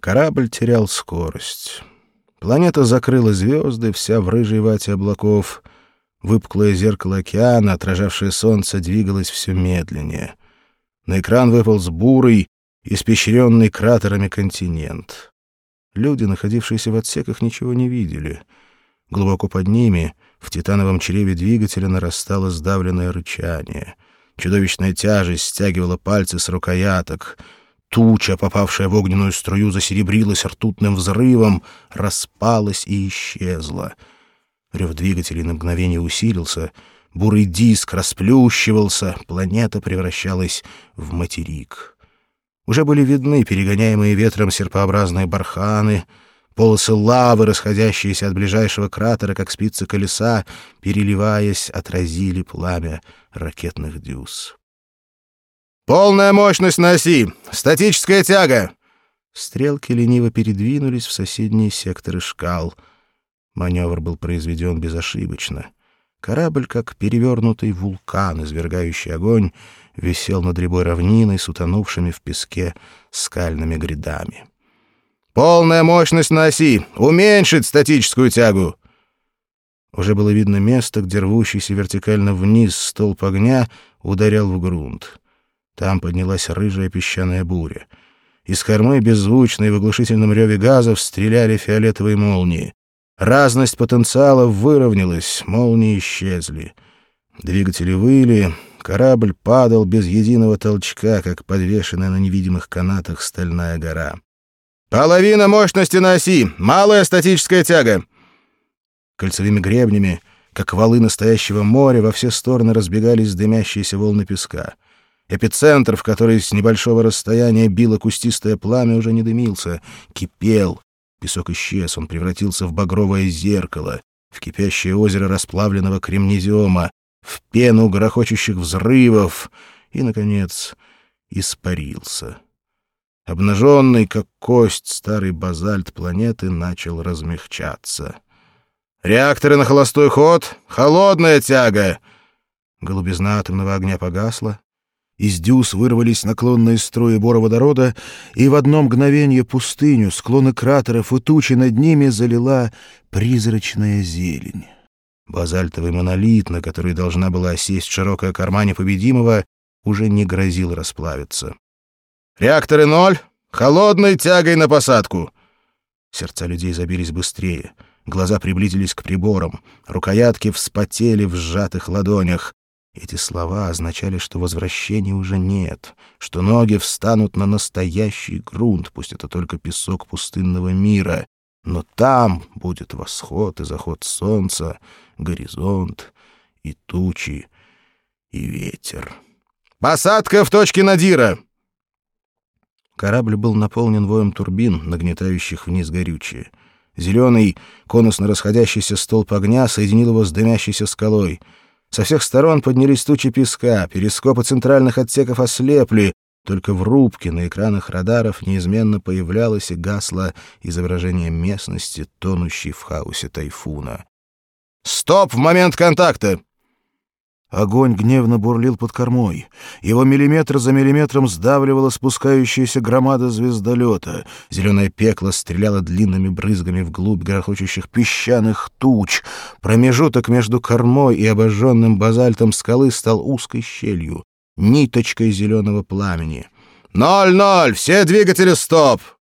Корабль терял скорость. Планета закрыла звезды, вся в рыжей вате облаков. Выпуклое зеркало океана, отражавшее солнце, двигалось все медленнее. На экран выполз бурый, испещренный кратерами континент. Люди, находившиеся в отсеках, ничего не видели. Глубоко под ними, в титановом чреве двигателя, нарастало сдавленное рычание. Чудовищная тяжесть стягивала пальцы с рукояток. Туча, попавшая в огненную струю, засеребрилась ртутным взрывом, распалась и исчезла. Рев двигателей на мгновение усилился, бурый диск расплющивался, планета превращалась в материк. Уже были видны перегоняемые ветром серпообразные барханы, полосы лавы, расходящиеся от ближайшего кратера, как спицы колеса, переливаясь, отразили пламя ракетных дюз. «Полная мощность на оси! Статическая тяга!» Стрелки лениво передвинулись в соседние секторы шкал. Маневр был произведен безошибочно. Корабль, как перевернутый вулкан, извергающий огонь, висел над рябой равниной с утонувшими в песке скальными грядами. «Полная мощность на оси! Уменьшить статическую тягу!» Уже было видно место, где рвущийся вертикально вниз столб огня ударял в грунт. Там поднялась рыжая песчаная буря. Из кормы беззвучно и в оглушительном реве газов стреляли фиолетовые молнии. Разность потенциалов выровнялась, молнии исчезли. Двигатели выли, корабль падал без единого толчка, как подвешенная на невидимых канатах стальная гора. «Половина мощности на оси! Малая статическая тяга!» Кольцевыми гребнями, как валы настоящего моря, во все стороны разбегались дымящиеся волны песка. Эпицентр, в который с небольшого расстояния било кустистое пламя, уже не дымился, кипел. Песок исчез, он превратился в багровое зеркало, в кипящее озеро расплавленного кремнезиома, в пену грохочущих взрывов и, наконец, испарился. Обнаженный, как кость, старый базальт планеты начал размягчаться. «Реакторы на холостой ход! Холодная тяга!» Голубизна атомного огня погасла. Из дюз вырвались наклонные струи бороводорода, и в одно мгновение пустыню, склоны кратеров и тучи над ними залила призрачная зелень. Базальтовый монолит, на который должна была осесть широкая корма непобедимого, уже не грозил расплавиться. «Реакторы 0! Холодной тягой на посадку!» Сердца людей забились быстрее. Глаза приблизились к приборам. Рукоятки вспотели в сжатых ладонях. Эти слова означали, что возвращения уже нет, что ноги встанут на настоящий грунт, пусть это только песок пустынного мира, но там будет восход и заход солнца, горизонт и тучи, и ветер. «Посадка в точке надира!» Корабль был наполнен воем турбин, нагнетающих вниз горючее. Зеленый, конусно расходящийся столб огня соединил его с дымящейся скалой. Со всех сторон поднялись тучи песка, перископы центральных отсеков ослепли, только в рубке на экранах радаров неизменно появлялось и гасло изображение местности, тонущей в хаосе тайфуна. «Стоп в момент контакта!» Огонь гневно бурлил под кормой. Его миллиметр за миллиметром сдавливала спускающаяся громада звездолета. Зеленое пекло стреляло длинными брызгами вглубь грохочущих песчаных туч. Промежуток между кормой и обожженным базальтом скалы стал узкой щелью, ниточкой зеленого пламени. «0-0! Все двигатели стоп!»